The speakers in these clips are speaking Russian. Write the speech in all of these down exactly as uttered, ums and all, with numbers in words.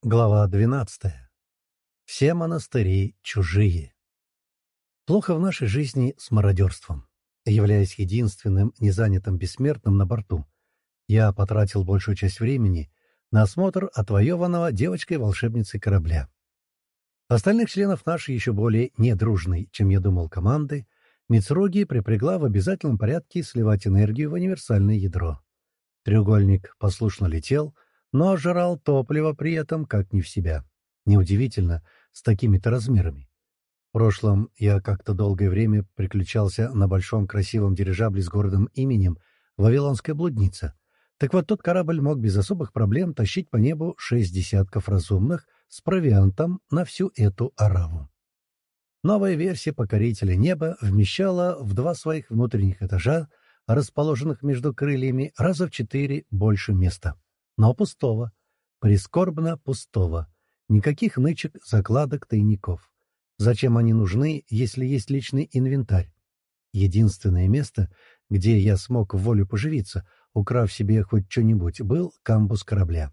Глава двенадцатая. Все монастыри чужие. Плохо в нашей жизни с мародерством. Являясь единственным незанятым бессмертным на борту, я потратил большую часть времени на осмотр отвоеванного девочкой-волшебницей корабля. Остальных членов нашей еще более недружной, чем я думал, команды, Мицуруги припрягла в обязательном порядке сливать энергию в универсальное ядро. Треугольник послушно летел, но жрал топливо при этом как не в себя. Неудивительно, с такими-то размерами. В прошлом я как-то долгое время приключался на большом красивом дирижабле с гордым именем «Вавилонская блудница». Так вот, тот корабль мог без особых проблем тащить по небу шесть десятков разумных с провиантом на всю эту ораву. Новая версия «Покорителя неба» вмещала в два своих внутренних этажа, расположенных между крыльями, раза в четыре больше места. Но пустого, прискорбно пустого. Никаких нычек, закладок, тайников. Зачем они нужны, если есть личный инвентарь? Единственное место, где я смог в волю поживиться, украв себе хоть что-нибудь, был камбуз корабля.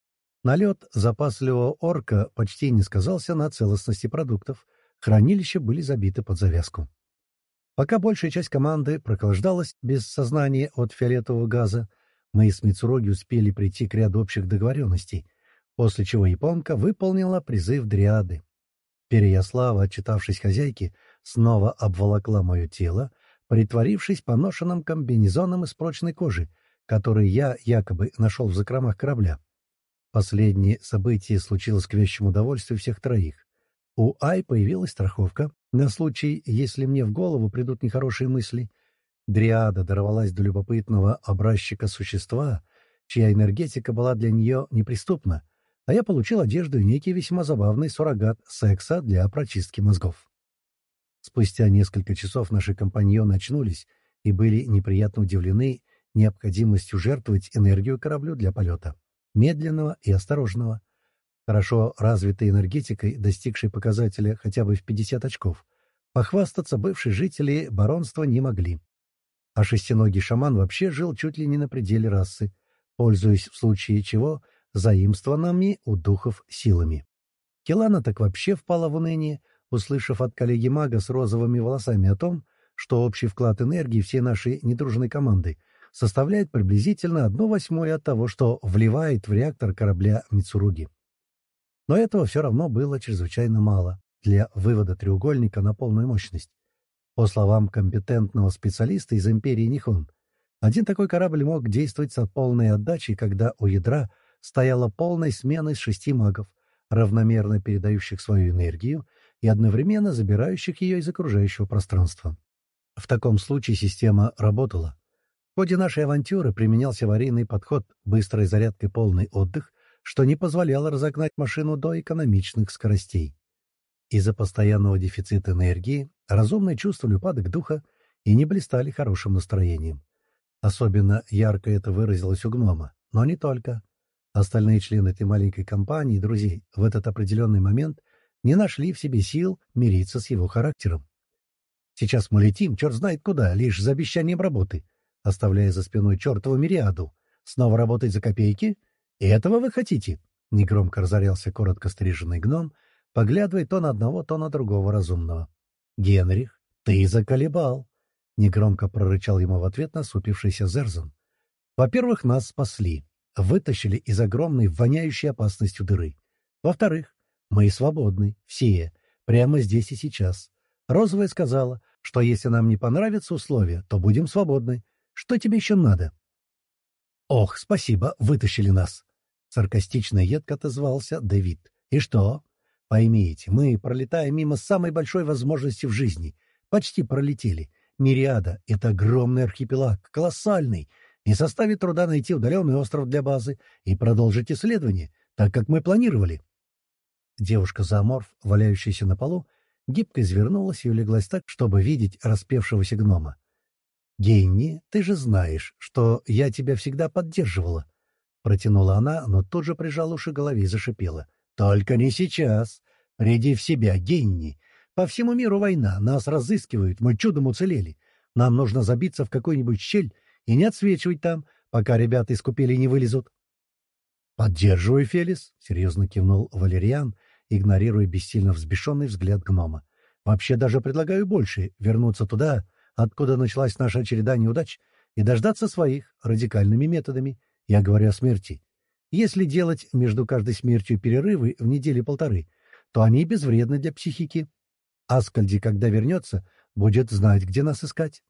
Налет запасливого орка почти не сказался на целостности продуктов. Хранилища были забиты под завязку. Пока большая часть команды прохлаждалась без сознания от фиолетового газа, мы с Мицуруги успели прийти к ряду общих договоренностей, после чего японка выполнила призыв дриады. Переяслава, отчитавшись хозяйке, снова обволокла мое тело, притворившись поношенным комбинезоном из прочной кожи, который я якобы нашел в закромах корабля. Последнее событие случилось к вящему удовольствию всех троих. У Ай появилась страховка на случай, если мне в голову придут нехорошие мысли. Дриада дорвалась до любопытного образчика существа, чья энергетика была для нее неприступна, а я получил одежду и некий весьма забавный суррогат секса для прочистки мозгов. Спустя несколько часов наши компаньоны очнулись и были неприятно удивлены необходимостью жертвовать энергию кораблю для полета. Медленного и осторожного. Хорошо развитой энергетикой, достигшей показателя хотя бы в пятьдесят очков, похвастаться бывшие жители баронства не могли. А шестиногий шаман вообще жил чуть ли не на пределе расы, пользуясь в случае чего заимствованными у духов силами. Келана так вообще впала в уныние, услышав от коллеги-мага с розовыми волосами о том, что общий вклад энергии всей нашей недружной команды составляет приблизительно одну восьмую от того, что вливает в реактор корабля Мицуруги. Но этого все равно было чрезвычайно мало для вывода треугольника на полную мощность. По словам компетентного специалиста из империи Нихон, один такой корабль мог действовать со полной отдачей, когда у ядра стояла полная смена из шести магов, равномерно передающих свою энергию и одновременно забирающих ее из окружающего пространства. В таком случае система работала. В ходе нашей авантюры применялся аварийный подход, быстрой зарядкой полный отдых, что не позволяло разогнать машину до экономичных скоростей. Из-за постоянного дефицита энергии разумные чувствовали упадок духа и не блистали хорошим настроением. Особенно ярко это выразилось у гнома, но не только. Остальные члены этой маленькой компании и друзей в этот определенный момент не нашли в себе сил мириться с его характером. «Сейчас мы летим, черт знает куда, лишь за обещанием работы, оставляя за спиной чертову мириаду. Снова работать за копейки? И этого вы хотите?» Негромко разорялся коротко стриженный гном, поглядывая то на одного, то на другого разумного. «Генрих, ты заколебал!» — негромко прорычал ему в ответ насупившийся Зерзан. «Во-первых, нас спасли, вытащили из огромной воняющей опасностью дыры. Во-вторых, мы свободны, все, прямо здесь и сейчас. Розовая сказала, что если нам не понравятся условия, то будем свободны. Что тебе еще надо?» «Ох, спасибо, вытащили нас!» — саркастично и едко отозвался Дэвид. «И что? Поймите, мы пролетаем мимо самой большой возможности в жизни. Почти пролетели. Мириада — это огромный архипелаг, колоссальный. Не составит труда найти удаленный остров для базы и продолжить исследование, так как мы планировали». Девушка-зооморф, валяющаяся на полу, гибко извернулась и улеглась так, чтобы видеть распевшегося гнома. «Генни, ты же знаешь, что я тебя всегда поддерживала», — протянула она, но тут же прижала уши к голове и зашипела. «Только не сейчас. Приди в себя, Генни. По всему миру война, нас разыскивают, мы чудом уцелели. Нам нужно забиться в какую-нибудь щель и не отсвечивать там, пока ребята из купели не вылезут». «Поддерживаю, Фелис», — серьезно кивнул Валериан, игнорируя бессильно взбешенный взгляд гнома. «Вообще даже предлагаю больше — вернуться туда, откуда началась наша череда неудач, и дождаться своих радикальными методами. Я говорю о смерти. Если делать между каждой смертью перерывы в недели-полторы, то они безвредны для психики. Аскальди, когда вернется, будет знать, где нас искать».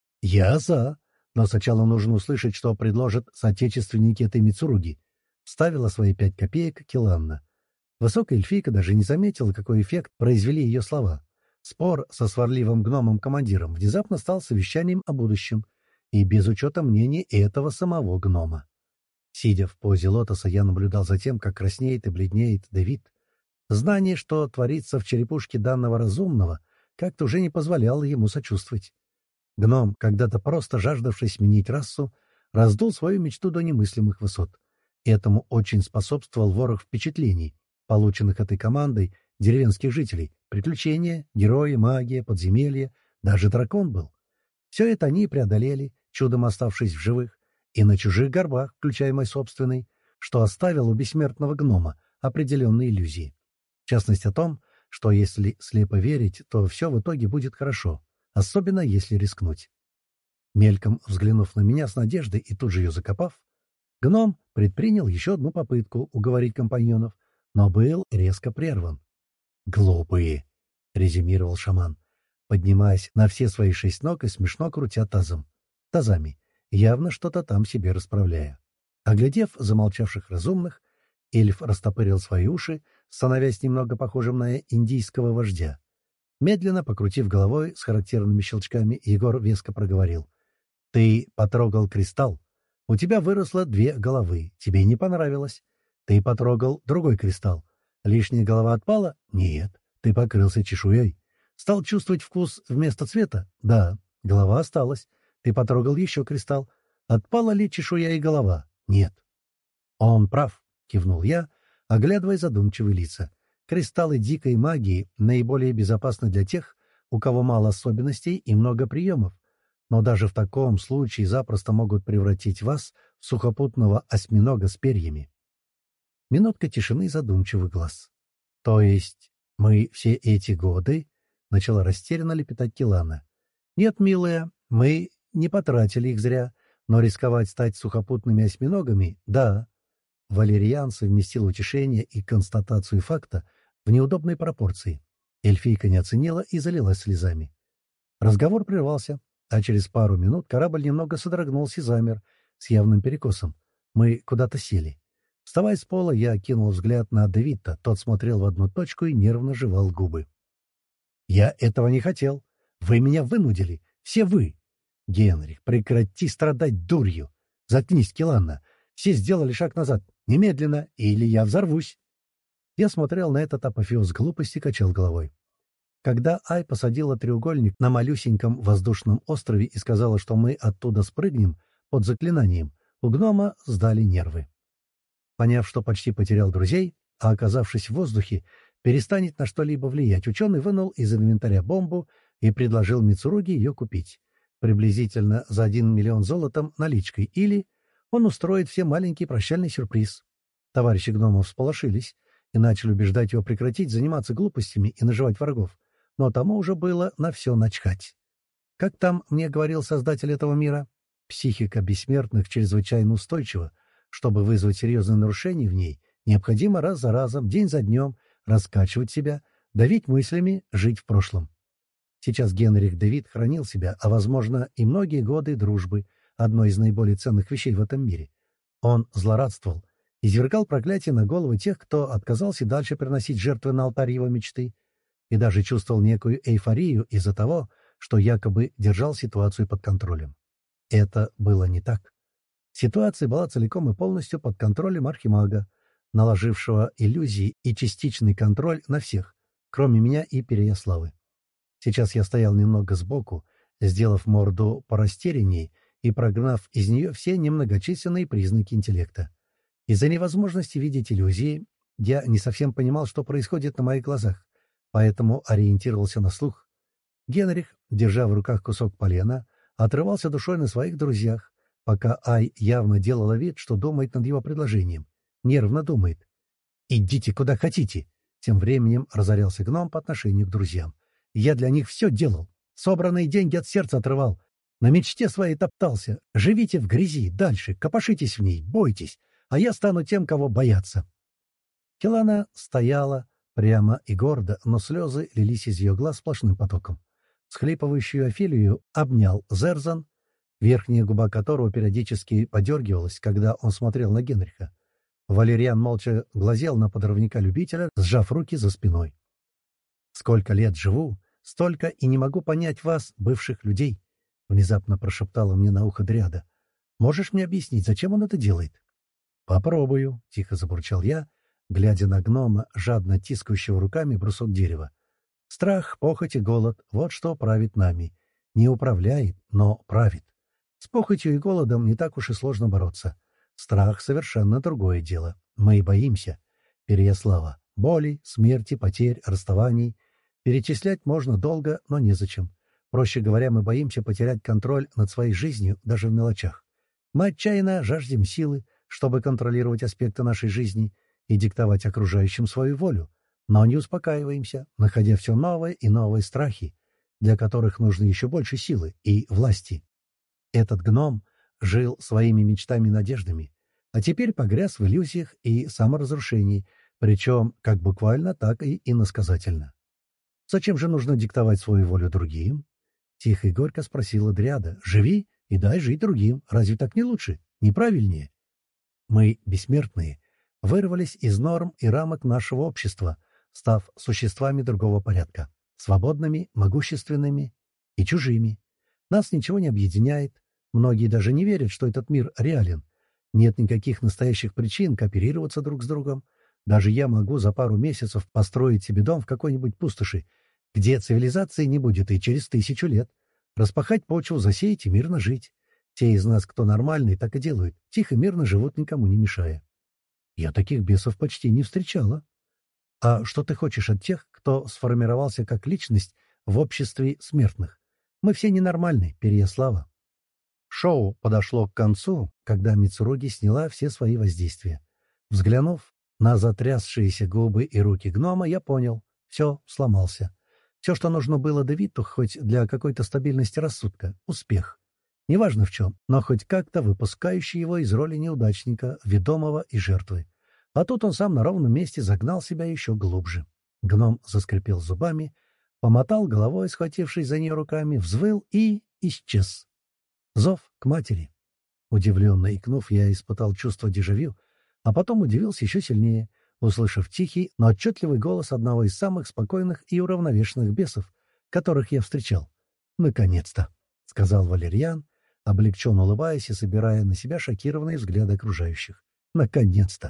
«Я за. Но сначала нужно услышать, что предложат соотечественники этой Мицуруги», — вставила свои пять копеек Киланна. Высокая эльфийка даже не заметила, какой эффект произвели ее слова. Спор со сварливым гномом-командиром внезапно стал совещанием о будущем, и без учета мнений этого самого гнома. Сидя в позе лотоса, я наблюдал за тем, как краснеет и бледнеет Дэвид. Знание, что творится в черепушке данного разумного, как-то уже не позволяло ему сочувствовать. Гном, когда-то просто жаждавший сменить расу, раздул свою мечту до немыслимых высот. Этому очень способствовал ворох впечатлений, полученных этой командой деревенских жителей. Приключения, герои, магия, подземелья, даже дракон был. Все это они преодолели, чудом оставшись в живых, и на чужих горбах, включая мой собственный, что оставил у бессмертного гнома определенные иллюзии. В частности о том, что если слепо верить, то все в итоге будет хорошо, особенно если рискнуть. Мельком взглянув на меня с надеждой и тут же ее закопав, гном предпринял еще одну попытку уговорить компаньонов, но был резко прерван. «Глупые!» — резюмировал шаман, поднимаясь на все свои шесть ног и смешно крутя тазом. Тазами, явно что-то там себе расправляя. Оглядев замолчавших разумных, эльф растопырил свои уши, становясь немного похожим на индийского вождя. Медленно покрутив головой с характерными щелчками, Егор веско проговорил. «Ты потрогал кристалл. У тебя выросло две головы. Тебе не понравилось. Ты потрогал другой кристалл. Лишняя голова отпала? Нет. Ты покрылся чешуей. Стал чувствовать вкус вместо цвета? Да. Голова осталась. Ты потрогал еще кристалл. Отпала ли чешуя и голова? Нет». «Он прав», — кивнул я, оглядывая задумчивые лица. «Кристаллы дикой магии наиболее безопасны для тех, у кого мало особенностей и много приемов, но даже в таком случае запросто могут превратить вас в сухопутного осьминога с перьями». Минутка тишины и задумчивый глаз. «То есть мы все эти годы...» — начала растерянно лепетать Килана. «Нет, милая, мы не потратили их зря, но рисковать стать сухопутными осьминогами — да». Валериан совместил утешение и констатацию факта в неудобной пропорции. Эльфийка не оценила и залилась слезами. Разговор прервался, а через пару минут корабль немного содрогнулся и замер с явным перекосом. Мы куда-то сели. Вставая с пола, я кинул взгляд на Дэвида. Тот смотрел в одну точку и нервно жевал губы. «Я этого не хотел. Вы меня вынудили. Все вы. Генрих, прекрати страдать дурью. Заткнись, Киланна. Все сделали шаг назад. Немедленно, или я взорвусь». Я смотрел на этот апофеоз глупости и качал головой. Когда Ай посадила треугольник на малюсеньком воздушном острове и сказала, что мы оттуда спрыгнем под заклинанием, у гнома сдали нервы. Поняв, что почти потерял друзей, а оказавшись в воздухе, перестанет на что-либо влиять, ученый вынул из инвентаря бомбу и предложил Мицуруги ее купить. Приблизительно за один миллион золотом наличкой, или он устроит всем маленький прощальный сюрприз. Товарищи гномов всполошились и начали убеждать его прекратить заниматься глупостями и наживать врагов, но тому уже было на все начхать. Как там мне говорил создатель этого мира? Психика бессмертных чрезвычайно устойчива. Чтобы вызвать серьезные нарушения в ней, необходимо раз за разом, день за днем раскачивать себя, давить мыслями, жить в прошлом. Сейчас Генрих Дэвид хранил себя, а, возможно, и многие годы дружбы, одной из наиболее ценных вещей в этом мире. Он злорадствовал, извергал проклятие на головы тех, кто отказался дальше приносить жертвы на алтарь его мечты, и даже чувствовал некую эйфорию из-за того, что якобы держал ситуацию под контролем. Это было не так. Ситуация была целиком и полностью под контролем архимага, наложившего иллюзии и частичный контроль на всех, кроме меня и Переяславы. Сейчас я стоял немного сбоку, сделав морду порастерянней и прогнав из нее все немногочисленные признаки интеллекта. Из-за невозможности видеть иллюзии я не совсем понимал, что происходит на моих глазах, поэтому ориентировался на слух. Генрих, держа в руках кусок полена, отрывался душой на своих друзьях, пока Ай явно делала вид, что думает над его предложением. нервно думает. «Идите куда хотите!» Тем временем разорялся гном по отношению к друзьям. «Я для них все делал. Собранные деньги от сердца отрывал. На мечте своей топтался. Живите в грязи, дальше, копошитесь в ней, бойтесь, а я стану тем, кого боятся». Келана стояла прямо и гордо, но слезы лились из ее глаз сплошным потоком. Схлипывающую Офелию обнял Зерзан, верхняя губа которого периодически подергивалась, когда он смотрел на Генриха. Валериан молча глазел на подрывника-любителя, сжав руки за спиной. «Сколько лет живу, столько и не могу понять вас, бывших людей», — внезапно прошептала мне на ухо Дриада. «Можешь мне объяснить, зачем он это делает?» «Попробую», — тихо забурчал я, глядя на гнома, жадно тискающего руками брусок дерева. «Страх, похоть и голод — вот что правит нами. Не управляет, но правит. С похотью и голодом не так уж и сложно бороться. Страх — совершенно другое дело. Мы и боимся. Переяслава. Боли, смерти, потерь, расставаний. Перечислять можно долго, но незачем. Проще говоря, мы боимся потерять контроль над своей жизнью даже в мелочах. Мы отчаянно жаждем силы, чтобы контролировать аспекты нашей жизни и диктовать окружающим свою волю, но не успокаиваемся, находя все новые и новые страхи, для которых нужно еще больше силы и власти. Этот гном жил своими мечтами и надеждами, а теперь погряз в иллюзиях и саморазрушении, причем как буквально, так и иносказательно. «Зачем же нужно диктовать свою волю другим?» — тихо и горько спросила Дриада. «Живи и дай жить другим. Разве так не лучше? Не правильнее?» Мы, бессмертные, вырвались из норм и рамок нашего общества, став существами другого порядка, свободными, могущественными и чужими. Нас ничего не объединяет. Многие даже не верят, что этот мир реален. Нет никаких настоящих причин кооперироваться друг с другом. Даже я могу за пару месяцев построить себе дом в какой-нибудь пустоши, где цивилизации не будет и через тысячу лет. Распахать почву, засеять и мирно жить. Те из нас, кто нормальный, так и делают. Тихо, мирно живут, никому не мешая. Я таких бесов почти не встречала. А что ты хочешь от тех, кто сформировался как личность в обществе смертных? Мы все ненормальны, Переяслава. Шоу подошло к концу, когда Мицуруги сняла все свои воздействия. Взглянув на затрясшиеся губы и руки гнома, я понял — все, сломался. Все, что нужно было Девиту, хоть для какой-то стабильности рассудка — успех. Неважно в чем, но хоть как-то выпускающий его из роли неудачника, ведомого и жертвы. А тут он сам на ровном месте загнал себя еще глубже. Гном заскрипел зубами, помотал головой, схватившись за нее руками, взвыл и исчез. Зов к матери. Удивленно икнув, я испытал чувство дежавю, а потом удивился еще сильнее, услышав тихий, но отчетливый голос одного из самых спокойных и уравновешенных бесов, которых я встречал. «Наконец-то!» — сказал Валерьян, облегченно улыбаясь и собирая на себя шокированные взгляды окружающих. «Наконец-то!»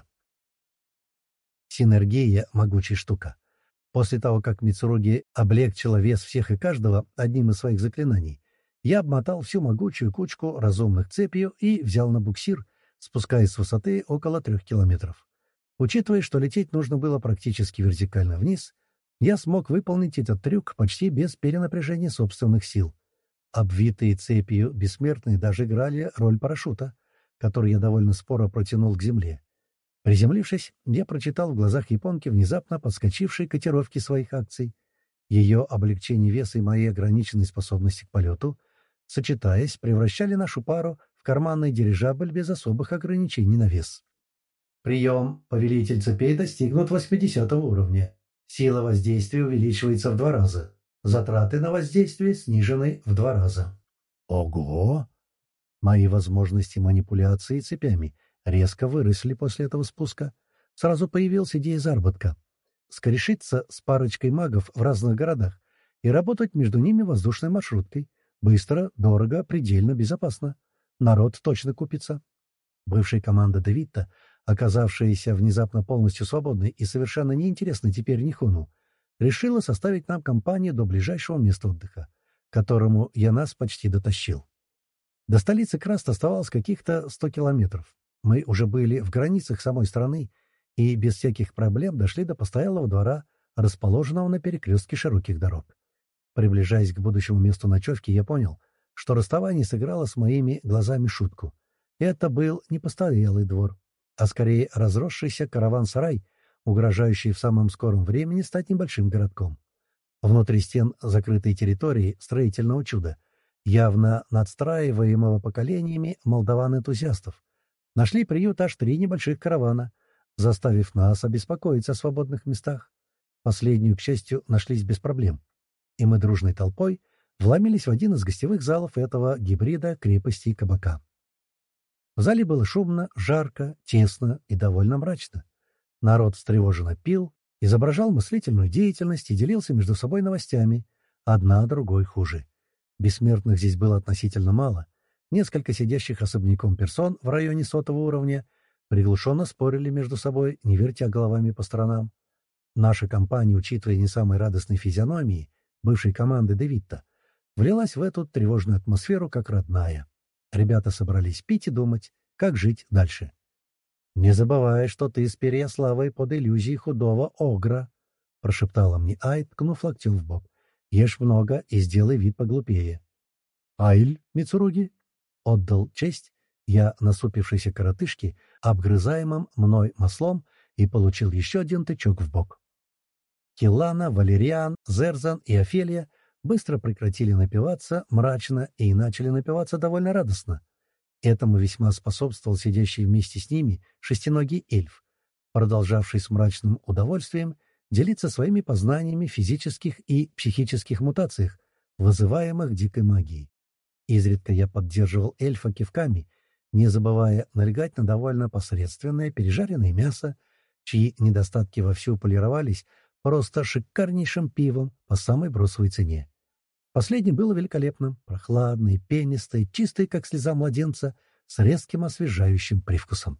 Синергия — могучая штука. После того, как Мицуруги облегчила вес всех и каждого одним из своих заклинаний, я обмотал всю могучую кучку разумных цепью и взял на буксир, спускаясь с высоты около трех километров. Учитывая, что лететь нужно было практически вертикально вниз, я смог выполнить этот трюк почти без перенапряжения собственных сил. Обвитые цепью бессмертные даже играли роль парашюта, который я довольно споро протянул к земле. Приземлившись, я прочитал в глазах японки внезапно подскочившей котировки своих акций. Ее облегчение веса и мои ограниченные способности к полету, сочетаясь, превращали нашу пару в карманный дирижабль без особых ограничений на вес. Прием. Повелитель цепей достигнут восьмидесятого уровня. Сила воздействия увеличивается в два раза. Затраты на воздействие снижены в два раза. Ого! Мои возможности манипуляции цепями резко выросли после этого спуска. Сразу появилась идея заработка. Скорешиться с парочкой магов в разных городах и работать между ними воздушной маршруткой. Быстро, дорого, предельно безопасно. Народ точно купится. Бывшая команда Девитта, оказавшаяся внезапно полностью свободной и совершенно неинтересной теперь Нихону, решила составить нам компанию до ближайшего места отдыха, к которому я нас почти дотащил. До столицы Краст оставалось каких-то сто километров. Мы уже были в границах самой страны и без всяких проблем дошли до постоялого двора, расположенного на перекрестке широких дорог. Приближаясь к будущему месту ночевки, я понял, что расставание сыграло с моими глазами шутку. Это был не постоялый двор. а скорее разросшийся караван-сарай, угрожающий в самом скором времени стать небольшим городком. Внутри стен закрытой территории строительного чуда, явно надстраиваемого поколениями молдаван-энтузиастов, нашли приют аж три небольших каравана, заставив нас обеспокоиться о свободных местах. Последнюю, к счастью, нашлись без проблем, и мы дружной толпой вломились в один из гостевых залов этого гибрида крепости и кабака. В зале было шумно, жарко, тесно и довольно мрачно. Народ встревоженно пил, изображал мыслительную деятельность и делился между собой новостями, одна другой хуже. Бессмертных здесь было относительно мало. Несколько сидящих особняком персон в районе сотого уровня приглушенно спорили между собой, не вертя головами по сторонам. Наша компания, учитывая не самой радостной физиономии бывшей команды Девитта, влилась в эту тревожную атмосферу как родная. Ребята собрались пить и думать, как жить дальше. «Не забывай, что ты с Переяславой под иллюзией худого огра», — прошептала мне Ай, ткнув локтем в бок. «Ешь много и сделай вид поглупее». «Айль, Мицуруги?» — отдал честь я насупившейся коротышке, обгрызаемым мной маслом, и получил еще один тычок в бок. Килана, Валериан, Зерзан и Офелия быстро прекратили напиваться мрачно и начали напиваться довольно радостно. Этому весьма способствовал сидящий вместе с ними шестиногий эльф, продолжавший с мрачным удовольствием делиться своими познаниями в физических и психических мутациях, вызываемых дикой магией. Изредка я поддерживал эльфа кивками, не забывая налегать на довольно посредственное пережаренное мясо, чьи недостатки вовсю полировались просто шикарнейшим пивом по самой бросовой цене. Последнее было великолепным, прохладное, пенистое, чистое, как слеза младенца, с резким освежающим привкусом.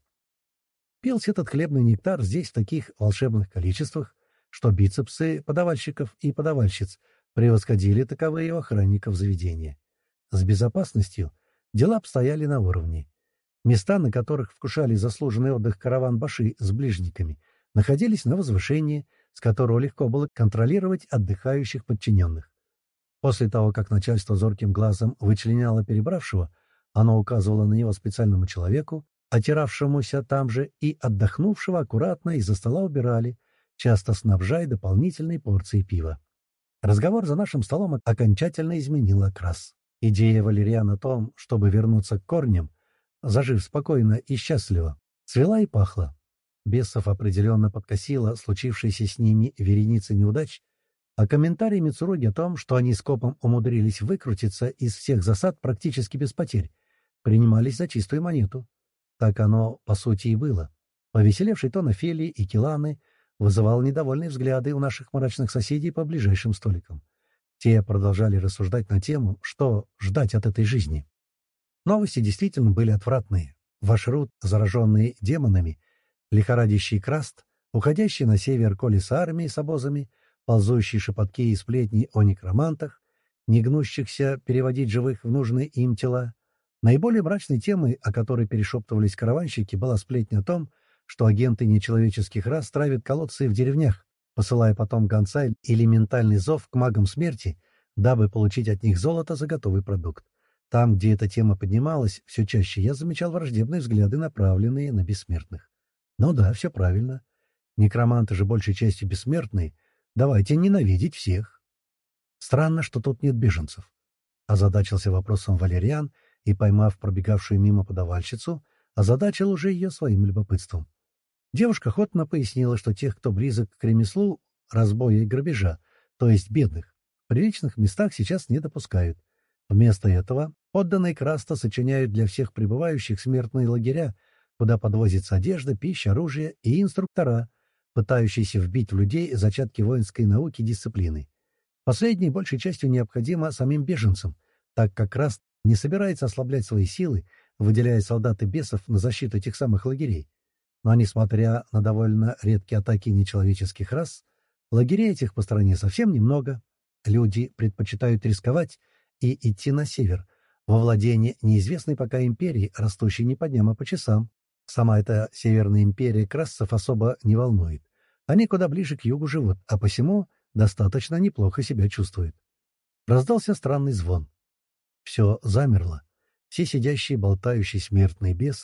Пился этот хлебный нектар здесь в таких волшебных количествах, что бицепсы подавальщиков и подавальщиц превосходили таковые у охранников заведения. С безопасностью дела обстояли на уровне. Места, на которых вкушали заслуженный отдых караван-баши с ближниками, находились на возвышении, с которого легко было контролировать отдыхающих подчиненных. После того, как начальство зорким глазом вычленяло перебравшего, оно указывало на него специальному человеку, отиравшемуся там же, и отдохнувшего аккуратно из-за стола убирали, часто снабжая дополнительной порцией пива. Разговор за нашим столом окончательно изменил окрас. Идея Валериана о том, чтобы вернуться к корням, зажив спокойно и счастливо, цвела и пахла. Бесов определенно подкосила случившаяся с ними вереница неудач, а комментарии Мицуруги о том, что они скопом умудрились выкрутиться из всех засад практически без потерь, принимались за чистую монету. Так оно, по сути, и было. Повеселевший тон Офелии и Киланы вызывал недовольные взгляды у наших мрачных соседей по ближайшим столикам. Те продолжали рассуждать на тему, что ждать от этой жизни. Новости действительно были отвратные. Вашрут, зараженный демонами, лихорадящий Краст, уходящий на север Колес армии с обозами, ползущие шепотки и сплетни о некромантах, не гнущихся переводить живых в нужные им тела. Наиболее мрачной темой, о которой перешептывались караванщики, была сплетня о том, что агенты нечеловеческих рас травят колодцы в деревнях, посылая потом гонца или ментальный зов к магам смерти, дабы получить от них золото за готовый продукт. Там, где эта тема поднималась, все чаще я замечал враждебные взгляды, направленные на бессмертных. Ну да, все правильно. Некроманты же большей частью бессмертные. Давайте ненавидеть всех. Странно, что тут нет беженцев. Озадачился вопросом Валериан и, поймав пробегавшую мимо подавальщицу, озадачил уже ее своим любопытством. Девушка охотно пояснила, что тех, кто близок к ремеслу разбоя и грабежа, то есть бедных, в приличных местах сейчас не допускают. Вместо этого подданные Краста сочиняют для всех прибывающих смертные лагеря, куда подвозится одежда, пища, оружие и инструктора, пытающиеся вбить в людей зачатки воинской науки и дисциплины. Последней большей частью необходимо самим беженцам, так как Краст не собирается ослаблять свои силы, выделяя солдат и бесов на защиту этих самых лагерей. Но, несмотря на довольно редкие атаки нечеловеческих рас, лагерей этих по стране совсем немного. Люди предпочитают рисковать и идти на север, во владение неизвестной пока империи, растущей не по дням, а по часам. Сама эта Северная империя красцев особо не волнует. Они куда ближе к югу живут, а посему достаточно неплохо себя чувствуют. Раздался странный звон. Все замерло. Все сидящие болтающие смертные бесы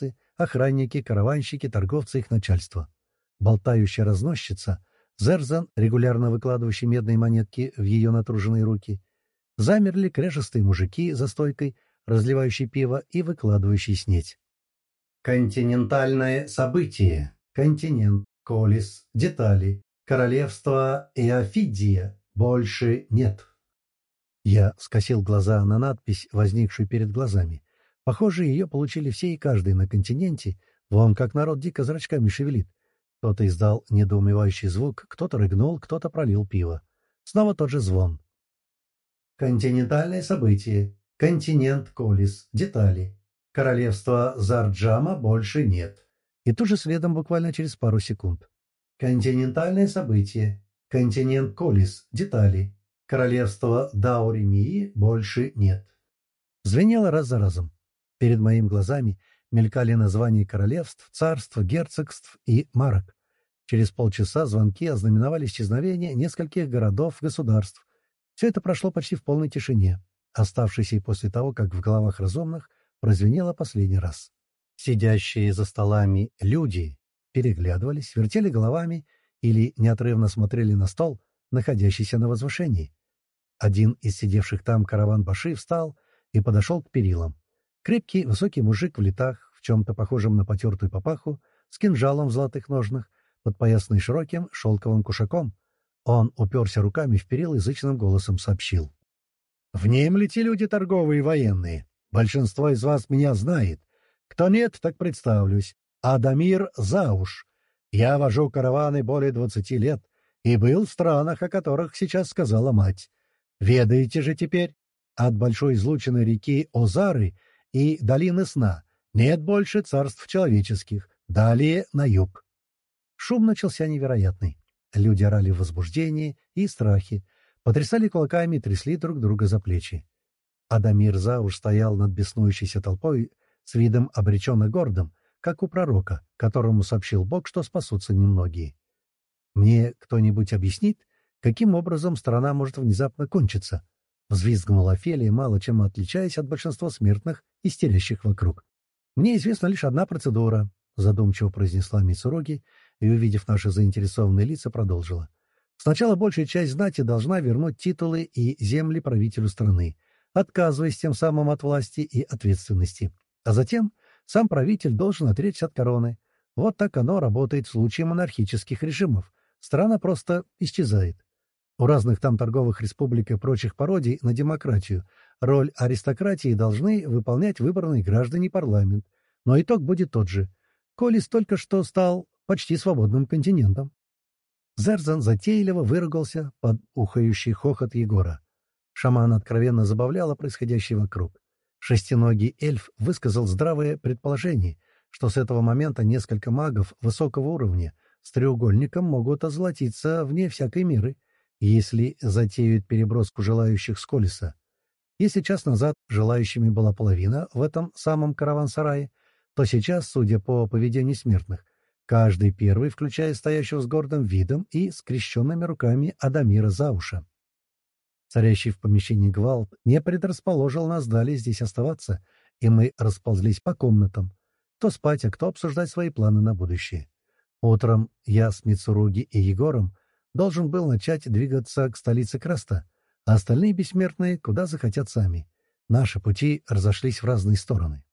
охранники, караванщики, торговцы, их начальство. Болтающая разносчица, Зерзан, регулярно выкладывающий медные монетки в ее натруженные руки, замерли кряжестые мужики за стойкой, разливающие пиво и выкладывающие снеть. Континентальное событие. Континент. Колис. Детали. Королевство Эофидия. Больше нет. Я скосил глаза на надпись, возникшую перед глазами. Похоже, ее получили все и каждый на континенте. Вон как народ дико зрачками шевелит. Кто-то издал недоумевающий звук, кто-то рыгнул, кто-то пролил пиво. Снова тот же звон. Континентальное событие. Континент Колис. Детали. Королевства Зарджама больше нет. И тут же следом буквально через пару секунд. Континентальное событие. Континент Колис. Детали. Королевства Дауримии больше нет. Звенело раз за разом. Перед моими глазами мелькали названия королевств, царств, герцогств и марок. Через полчаса звонки ознаменовали исчезновение нескольких городов, государств. Все это прошло почти в полной тишине, оставшейся и после того, как в головах разумных прозвенело последний раз. Сидящие за столами люди переглядывались, вертели головами или неотрывно смотрели на стол, находящийся на возвышении. Один из сидевших там караван-баши встал и подошел к перилам. Крепкий, высокий мужик в летах, в чем-то похожем на потертую папаху, с кинжалом в золотых ножнах, подпоясанный широким шелковым кушаком. Он уперся руками в перил и язычным голосом сообщил. «Внемлите, люди торговые и военные. Большинство из вас меня знает. Кто нет, так представлюсь. Адамир Зауш. Я вожу караваны более двадцати лет и был в странах, о которых сейчас сказала мать. Ведаете же теперь, от большой излученной реки Озары и долины сна нет больше царств человеческих. Далее на юг». Шум начался невероятный. Люди орали в возбуждении и страхе, потрясали кулаками и трясли друг друга за плечи. Адамир Зауш стоял над беснующейся толпой с видом обреченно гордым, как у пророка, которому сообщил Бог, что спасутся немногие. «Мне кто-нибудь объяснит, каким образом страна может внезапно кончиться?» — взвизгнула Офелия, мало чем отличаясь от большинства смертных, истерящих вокруг. «Мне известна лишь одна процедура», — задумчиво произнесла Мицуруги и, увидев наши заинтересованные лица, продолжила. «Сначала большая часть знати должна вернуть титулы и земли правителю страны, отказываясь тем самым от власти и ответственности. А затем сам правитель должен отречься от короны. Вот так оно работает в случае монархических режимов. Страна просто исчезает. У разных там торговых республик и прочих пародий на демократию роль аристократии должны выполнять выбранные граждане и парламент. Но итог будет тот же. Колис только что стал почти свободным континентом». Зерзан затейливо выругался под ухающий хохот Егора. Шаман откровенно забавляла происходящее вокруг. Шестиногий эльф высказал здравое предположение, что с этого момента несколько магов высокого уровня с треугольником могут озолотиться вне всякой меры, если затеют переброску желающих с Колиса. Если час назад желающими была половина в этом самом караван-сарае, то сейчас, судя по поведению смертных, каждый первый, включая стоящего с гордым видом и скрещенными руками Адамира Зауша. Царящий в помещении гвалт не предрасположил нас далее здесь оставаться, и мы расползлись по комнатам, кто спать, а кто обсуждать свои планы на будущее. Утром я с Мицуруги и Егором должен был начать двигаться к столице Краста, а остальные бессмертные куда захотят сами. Наши пути разошлись в разные стороны.